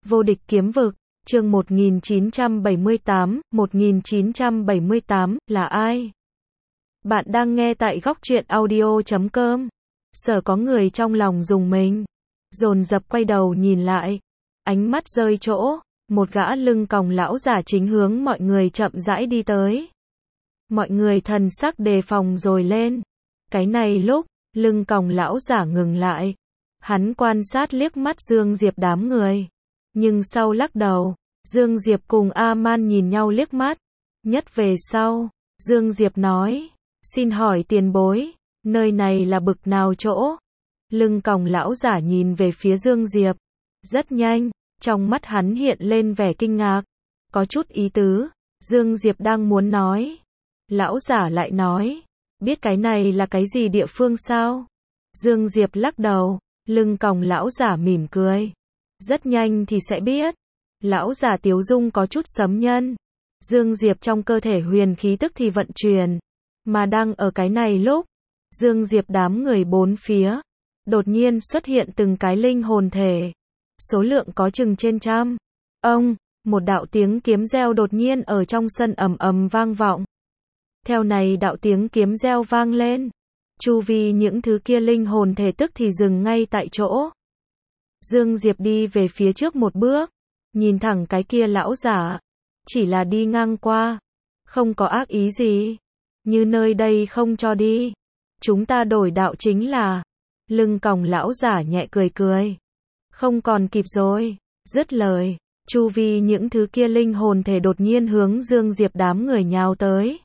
Vô địch kiếm vực, chương 1978, là ai? Bạn đang nghe tại góc truyện audio.com. Sở có người trong lòng rùng mình, dồn dập quay đầu nhìn lại, ánh mắt rơi chỗ, một gã lưng còng lão giả chính hướng mọi người chậm rãi đi tới. Mọi người thần sắc đề phòng rồi lên. Cái này lúc, lưng còng lão giả ngừng lại. Hắn quan sát liếc mắt Dương Diệp đám người. Nhưng sau lắc đầu, Dương Diệp cùng A-man nhìn nhau liếc mắt. Nhất về sau, Dương Diệp nói, xin hỏi tiền bối, nơi này là bực nào chỗ? Lưng còng lão giả nhìn về phía Dương Diệp. Rất nhanh, trong mắt hắn hiện lên vẻ kinh ngạc. Có chút ý tứ, Dương Diệp đang muốn nói. Lão giả lại nói, biết cái này là cái gì địa phương sao? Dương Diệp lắc đầu, lưng còng lão giả mỉm cười. Rất nhanh thì sẽ biết. Lão giả tiếu dung có chút sấm nhân. Dương Diệp trong cơ thể huyền khí tức thì vận chuyển. Mà đang ở cái này lúc, Dương Diệp đám người bốn phía, đột nhiên xuất hiện từng cái linh hồn thể. Số lượng có chừng trên trăm. Một đạo tiếng kiếm reo đột nhiên ở trong sân ầm ầm vang vọng. Theo này đạo tiếng kiếm reo vang lên, chu vi những thứ kia linh hồn thể tức thì dừng ngay tại chỗ. Dương Diệp đi về phía trước một bước, nhìn thẳng cái kia lão giả, chỉ là đi ngang qua, không có ác ý gì, như nơi đây không cho đi, chúng ta đổi đạo chính là. Lưng còng lão giả nhẹ cười cười, không còn kịp rồi, dứt lời, chu vi những thứ kia linh hồn thể đột nhiên hướng Dương Diệp đám người nhào tới.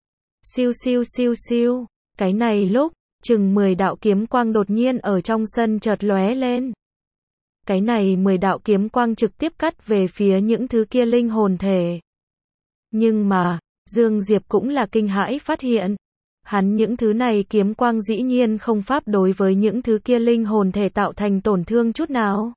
Siêu siêu siêu siêu, cái này lúc, chừng 10 đạo kiếm quang đột nhiên ở trong sân chợt lóe lên. Cái này 10 đạo kiếm quang trực tiếp cắt về phía những thứ kia linh hồn thể. Nhưng mà, Dương Diệp cũng là kinh hãi phát hiện. Hắn những thứ này kiếm quang dĩ nhiên không pháp đối với những thứ kia linh hồn thể tạo thành tổn thương chút nào.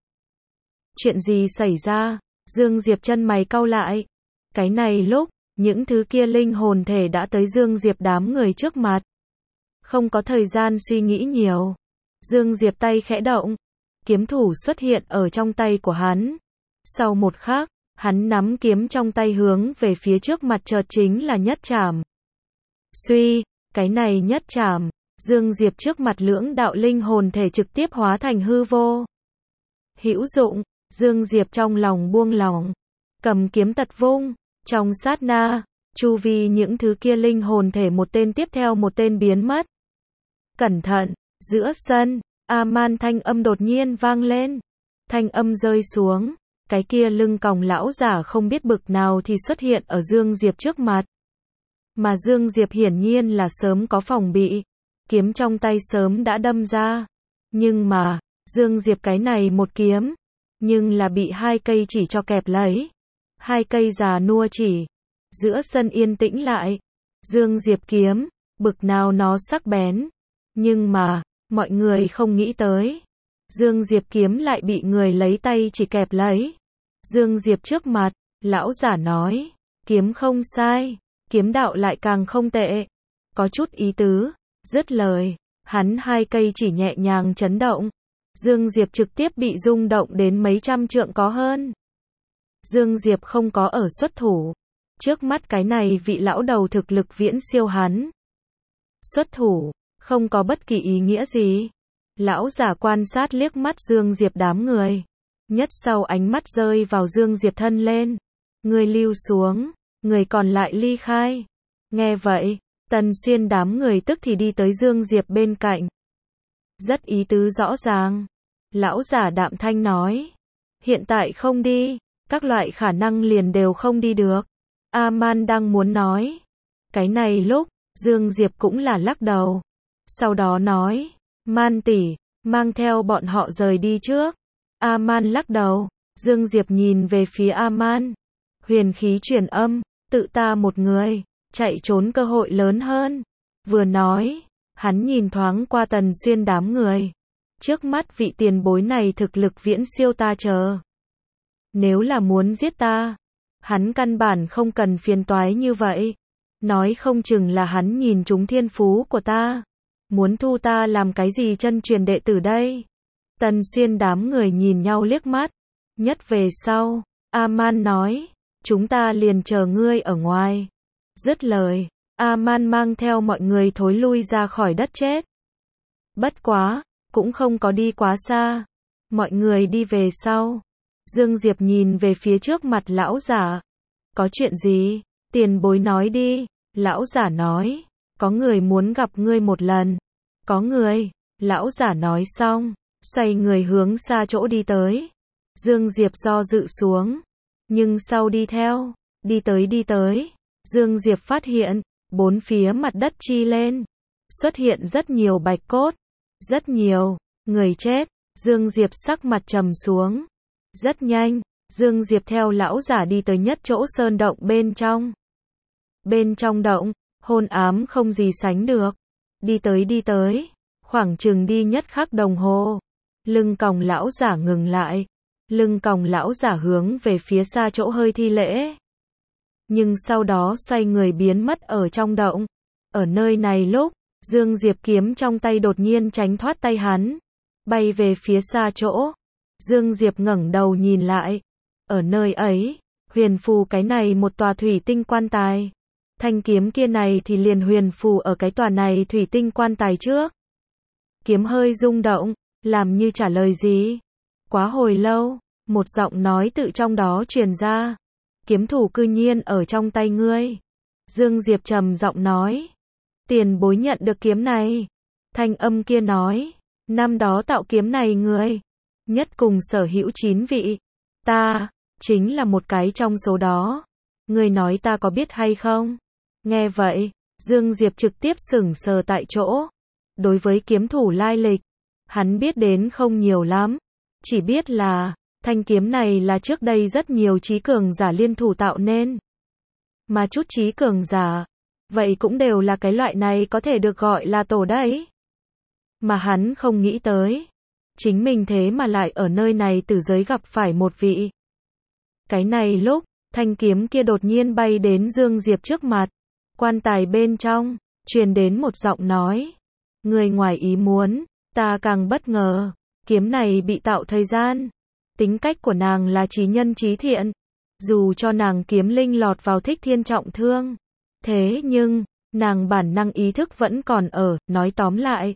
Chuyện gì xảy ra? Dương Diệp chân mày cau lại. Cái này lúc, những thứ kia linh hồn thể đã tới Dương Diệp đám người trước mặt. Không có thời gian suy nghĩ nhiều. Dương Diệp tay khẽ động. Kiếm thủ xuất hiện ở trong tay của hắn. Sau một khắc, hắn nắm kiếm trong tay hướng về phía trước mặt chợt chính là nhất trảm. Suy, cái này nhất trảm, Dương Diệp trước mặt lưỡng đạo linh hồn thể trực tiếp hóa thành hư vô. Hữu dụng, Dương Diệp trong lòng buông lỏng, cầm kiếm tật vung, trong sát na, chu vi những thứ kia linh hồn thể một tên tiếp theo một tên biến mất. Cẩn thận, giữa sân, A-man thanh âm đột nhiên vang lên. Thanh âm rơi xuống, cái kia lưng còng lão giả không biết bực nào thì xuất hiện ở Dương Diệp trước mặt. Mà Dương Diệp hiển nhiên là sớm có phòng bị, kiếm trong tay sớm đã đâm ra. Nhưng mà, Dương Diệp cái này một kiếm, nhưng là bị hai cây chỉ cho kẹp lấy. Hai cây già nua chỉ. Giữa sân yên tĩnh lại. Dương Diệp kiếm, bực nào nó sắc bén. Nhưng mà, mọi người không nghĩ tới. Dương Diệp kiếm lại bị người lấy tay chỉ kẹp lấy. Dương Diệp trước mặt, lão giả nói, kiếm không sai, kiếm đạo lại càng không tệ. Có chút ý tứ, dứt lời, hắn hai cây chỉ nhẹ nhàng chấn động. Dương Diệp trực tiếp bị rung động đến mấy trăm trượng có hơn. Dương Diệp không có ở xuất thủ. Trước mắt cái này vị lão đầu thực lực viễn siêu hắn. Xuất thủ, không có bất kỳ ý nghĩa gì. Lão giả quan sát liếc mắt Dương Diệp đám người. Nhất sau ánh mắt rơi vào Dương Diệp thân lên. Người lưu xuống, người còn lại ly khai. Nghe vậy, Tần Xuyên đám người tức thì đi tới Dương Diệp bên cạnh. Rất ý tứ rõ ràng. Lão giả đạm thanh nói. Hiện tại không đi, các loại khả năng liền đều không đi được. A-man đang muốn nói. Cái này lúc, Dương Diệp cũng là lắc đầu. Sau đó nói, Man tỷ, mang theo bọn họ rời đi trước. A-man lắc đầu. Dương Diệp nhìn về phía A-man. Huyền khí truyền âm, tự ta một người, chạy trốn cơ hội lớn hơn. Vừa nói, hắn nhìn thoáng qua Tần Xuyên đám người. Trước mắt vị tiền bối này thực lực viễn siêu ta chờ. Nếu là muốn giết ta, hắn căn bản không cần phiền toái như vậy. Nói không chừng là hắn nhìn trúng thiên phú của ta. Muốn thu ta làm cái gì chân truyền đệ tử đây? Tần Xuyên đám người nhìn nhau liếc mắt. Nhất về sau, A-man nói, chúng ta liền chờ ngươi ở ngoài. Dứt lời, A-man mang theo mọi người thối lui ra khỏi đất chết. Bất quá, cũng không có đi quá xa. Mọi người đi về sau. Dương Diệp nhìn về phía trước mặt lão giả. Có chuyện gì? Tiền bối nói đi. Lão giả nói, có người muốn gặp ngươi một lần. Có người. Lão giả nói xong, xoay người hướng xa chỗ đi tới. Dương Diệp do dự xuống, nhưng sau đi theo, đi tới, Dương Diệp phát hiện, bốn phía mặt đất chi lên, xuất hiện rất nhiều bạch cốt, rất nhiều người chết. Dương Diệp sắc mặt trầm xuống. Rất nhanh, Dương Diệp theo lão giả đi tới nhất chỗ sơn động bên trong. Bên trong động, hôn ám không gì sánh được. Đi tới, khoảng chừng đi nhất khắc đồng hồ. Lưng còng lão giả ngừng lại. Lưng còng lão giả hướng về phía xa chỗ hơi thi lễ. Nhưng sau đó xoay người biến mất ở trong động. Ở nơi này lúc, Dương Diệp kiếm trong tay đột nhiên tránh thoát tay hắn, bay về phía xa chỗ. Dương Diệp ngẩng đầu nhìn lại. Ở nơi ấy, huyền phù cái này một tòa thủy tinh quan tài. Thanh kiếm kia này thì liền huyền phù ở cái tòa này thủy tinh quan tài trước. Kiếm hơi rung động, làm như trả lời gì. Quá hồi lâu, một giọng nói tự trong đó truyền ra. Kiếm thủ cư nhiên ở trong tay ngươi. Dương Diệp trầm giọng nói. Tiền bối nhận được kiếm này. Thanh âm kia nói. Năm đó tạo kiếm này người nhất cùng sở hữu 9 vị. Ta, chính là một cái trong số đó. Ngươi nói ta có biết hay không? Nghe vậy, Dương Diệp trực tiếp sững sờ tại chỗ. Đối với kiếm thủ lai lịch, hắn biết đến không nhiều lắm. Chỉ biết là, thanh kiếm này là trước đây rất nhiều trí cường giả liên thủ tạo nên. Mà chút trí cường giả, vậy cũng đều là cái loại này có thể được gọi là tổ đấy. Mà hắn không nghĩ tới, chính mình thế mà lại ở nơi này tử giới gặp phải một vị. Cái này lúc, thanh kiếm kia đột nhiên bay đến Dương Diệp trước mặt. Quan tài bên trong, truyền đến một giọng nói. Người ngoài ý muốn, ta càng bất ngờ. Kiếm này bị tạo thời gian. Tính cách của nàng là trí nhân trí thiện. Dù cho nàng kiếm linh lọt vào thích thiên trọng thương. Thế nhưng, nàng bản năng ý thức vẫn còn ở, nói tóm lại.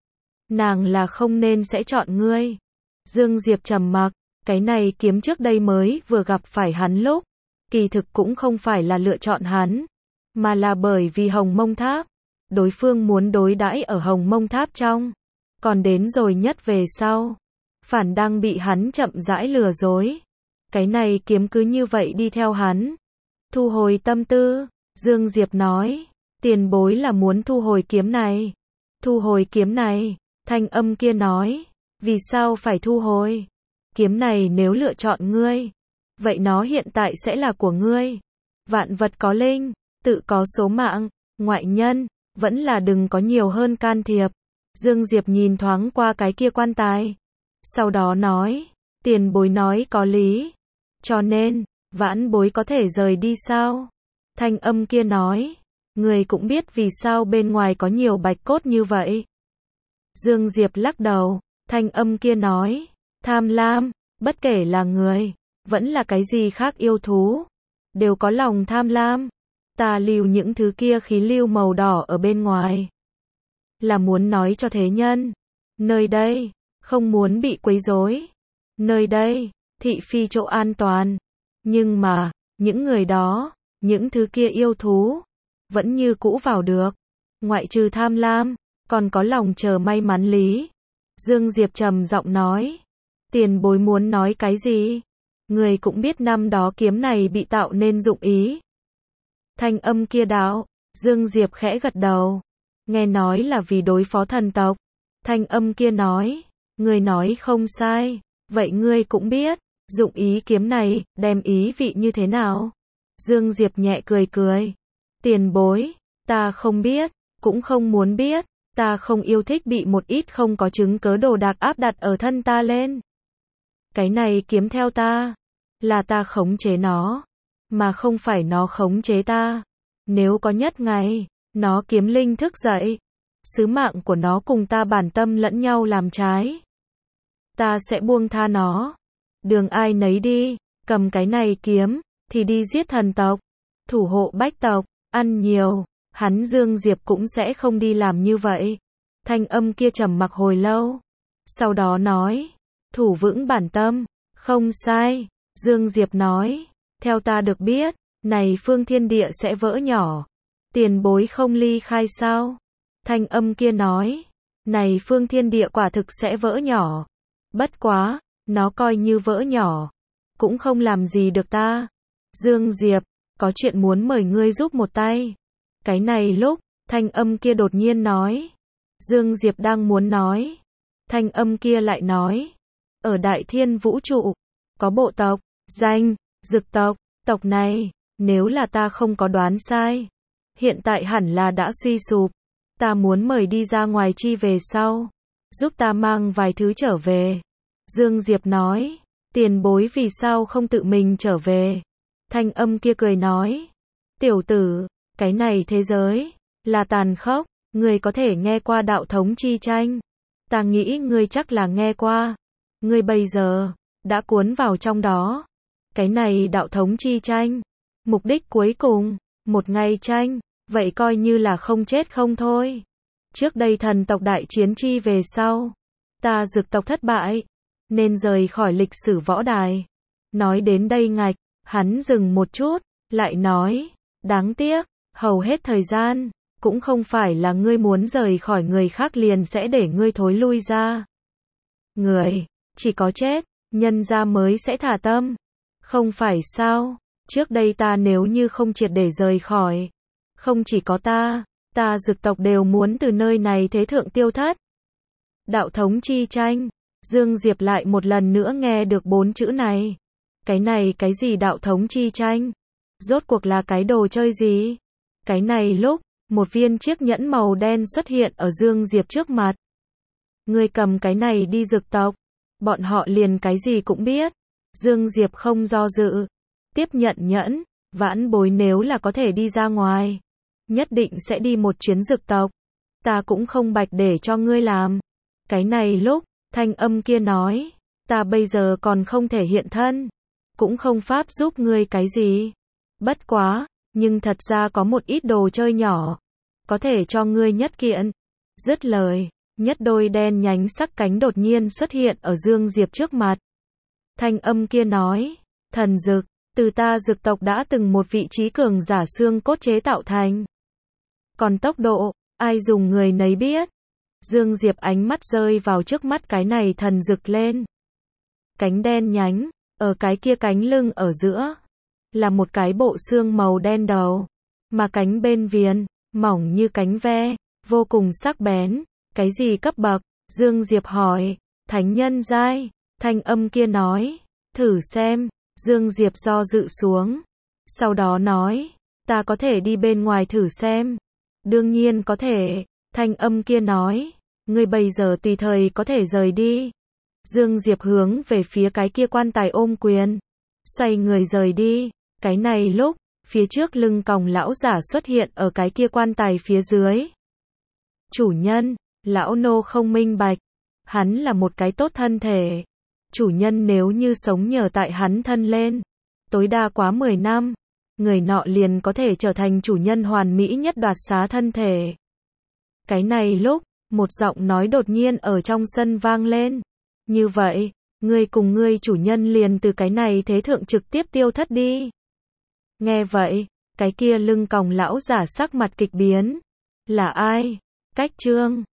Nàng là không nên sẽ chọn ngươi. Dương Diệp trầm mặc, cái này kiếm trước đây mới vừa gặp phải hắn lúc. Kỳ thực cũng không phải là lựa chọn hắn, mà là bởi vì Hồng Mông Tháp. Đối phương muốn đối đãi ở Hồng Mông Tháp trong. Còn đến rồi nhất về sau. Phản đang bị hắn chậm rãi lừa dối. Cái này kiếm cứ như vậy đi theo hắn. Thu hồi tâm tư, Dương Diệp nói. Tiền bối là muốn thu hồi kiếm này. Thu hồi kiếm này, thanh âm kia nói. Vì sao phải thu hồi? Kiếm này nếu lựa chọn ngươi, vậy nó hiện tại sẽ là của ngươi. Vạn vật có linh, tự có số mạng, ngoại nhân, vẫn là đừng có nhiều hơn can thiệp. Dương Diệp nhìn thoáng qua cái kia quan tài. Sau đó nói, tiền bối nói có lý. Cho nên, vãn bối có thể rời đi sao? Thanh âm kia nói, người cũng biết vì sao bên ngoài có nhiều bạch cốt như vậy. Dương Diệp lắc đầu, thanh âm kia nói, tham lam, bất kể là người, vẫn là cái gì khác yêu thú, đều có lòng tham lam. Ta lưu những thứ kia khí lưu màu đỏ ở bên ngoài, là muốn nói cho thế nhân, nơi đây, không muốn bị quấy rối. Nơi đây, thị phi chỗ an toàn. Nhưng mà, những người đó, những thứ kia yêu thú, vẫn như cũ vào được. Ngoại trừ tham lam, còn có lòng chờ may mắn lý. Dương Diệp trầm giọng nói. Tiền bối muốn nói cái gì? Người cũng biết năm đó kiếm này bị tạo nên dụng ý. Thanh âm kia đạo. Dương Diệp khẽ gật đầu. Nghe nói là vì đối phó thần tộc. Thanh âm kia nói. Người nói không sai. Vậy ngươi cũng biết. Dụng ý kiếm này, đem ý vị như thế nào? Dương Diệp nhẹ cười cười. Tiền bối. Ta không biết. Cũng không muốn biết. Ta không yêu thích bị một ít không có chứng cớ đồ đạc áp đặt ở thân ta lên. Cái này kiếm theo ta. Là ta khống chế nó. Mà không phải nó khống chế ta. Nếu có nhất ngày, nó kiếm linh thức dậy. Sứ mạng của nó cùng ta bản tâm lẫn nhau làm trái. Ta sẽ buông tha nó. đường ai nấy đi, cầm cái này kiếm, thì đi giết thần tộc, thủ hộ bách tộc, ăn nhiều, hắn Dương Diệp cũng sẽ không đi làm như vậy. Thanh âm kia trầm mặc hồi lâu, sau đó nói, thủ vững bản tâm, không sai. Dương Diệp nói, theo ta được biết, này phương thiên địa sẽ vỡ nhỏ, tiền bối không ly khai sao? Thanh âm kia nói, này phương thiên địa quả thực sẽ vỡ nhỏ, bất quá, nó coi như vỡ nhỏ, cũng không làm gì được ta. Dương Diệp, có chuyện muốn mời ngươi giúp một tay. Cái này lúc, thanh âm kia đột nhiên nói. Dương Diệp đang muốn nói. Thanh âm kia lại nói. Ở Đại Thiên Vũ Trụ, có bộ tộc, danh, Dực tộc, tộc này, nếu là ta không có đoán sai, hiện tại hẳn là đã suy sụp. Ta muốn mời đi ra ngoài chi về sau, giúp ta mang vài thứ trở về. Dương Diệp nói, tiền bối vì sao không tự mình trở về? Thanh âm kia cười nói, tiểu tử, cái này thế giới, là tàn khốc, ngươi có thể nghe qua đạo thống chi tranh. Ta nghĩ ngươi chắc là nghe qua. Ngươi bây giờ, đã cuốn vào trong đó. Cái này đạo thống chi tranh, mục đích cuối cùng, một ngày tranh, vậy coi như là không chết không thôi. Trước đây thần tộc đại chiến chi về sau, ta Dực tộc thất bại, nên rời khỏi lịch sử võ đài. Nói đến đây ngạch, hắn dừng một chút, lại nói, đáng tiếc, hầu hết thời gian, cũng không phải là ngươi muốn rời khỏi người khác liền sẽ để ngươi thối lui ra. Người, chỉ có chết, nhân ra mới sẽ thả tâm. Không phải sao, trước đây ta nếu như không triệt để rời khỏi, không chỉ có ta Dực tộc đều muốn từ nơi này thế thượng tiêu thất. Đạo thống chi tranh, Dương Diệp lại một lần nữa nghe được 4 chữ này. Cái này cái gì đạo thống chi tranh? Rốt cuộc là cái đồ chơi gì? Cái này lúc, một viên chiếc nhẫn màu đen xuất hiện ở Dương Diệp trước mặt. Ngươi cầm cái này đi Dực tộc, bọn họ liền cái gì cũng biết. Dương Diệp không do dự, tiếp nhận nhẫn, vãn bối nếu là có thể đi ra ngoài, nhất định sẽ đi một chuyến Dực tộc. Ta cũng không bạch để cho ngươi làm. Cái này lúc, thanh âm kia nói, ta bây giờ còn không thể hiện thân, cũng không pháp giúp ngươi cái gì. Bất quá, nhưng thật ra có một ít đồ chơi nhỏ, có thể cho ngươi nhất kiện. Dứt lời, nhất đôi đen nhánh sắc cánh đột nhiên xuất hiện ở Dương Diệp trước mặt. Thanh âm kia nói, thần dực, từ ta Dực tộc đã từng một vị trí cường giả xương cốt chế tạo thành. Còn tốc độ, ai dùng người nấy biết. Dương Diệp ánh mắt rơi vào trước mắt cái này thần dực lên. Cánh đen nhánh, ở cái kia cánh lưng ở giữa, là một cái bộ xương màu đen đầu, mà cánh bên viền, mỏng như cánh ve, vô cùng sắc bén. Cái gì cấp bậc? Dương Diệp hỏi. Thánh nhân giai. Thanh âm kia nói, thử xem. Dương Diệp do dự xuống, sau đó nói, ta có thể đi bên ngoài thử xem. Đương nhiên có thể. Thanh âm kia nói, ngươi bây giờ tùy thời có thể rời đi. Dương Diệp hướng về phía cái kia quan tài ôm quyền, xoay người rời đi. Cái này lúc, phía trước lưng còng lão giả xuất hiện ở cái kia quan tài phía dưới. Chủ nhân, lão nô không minh bạch, hắn là một cái tốt thân thể. Chủ nhân nếu như sống nhờ tại hắn thân lên, tối đa quá 10 năm, người nọ liền có thể trở thành chủ nhân hoàn mỹ nhất đoạt xá thân thể. Cái này lúc, một giọng nói đột nhiên ở trong sân vang lên. Như vậy, ngươi cùng ngươi chủ nhân liền từ cái này thế thượng trực tiếp tiêu thất đi. Nghe vậy, cái kia lưng còng lão giả sắc mặt kịch biến. Là ai? Cách chương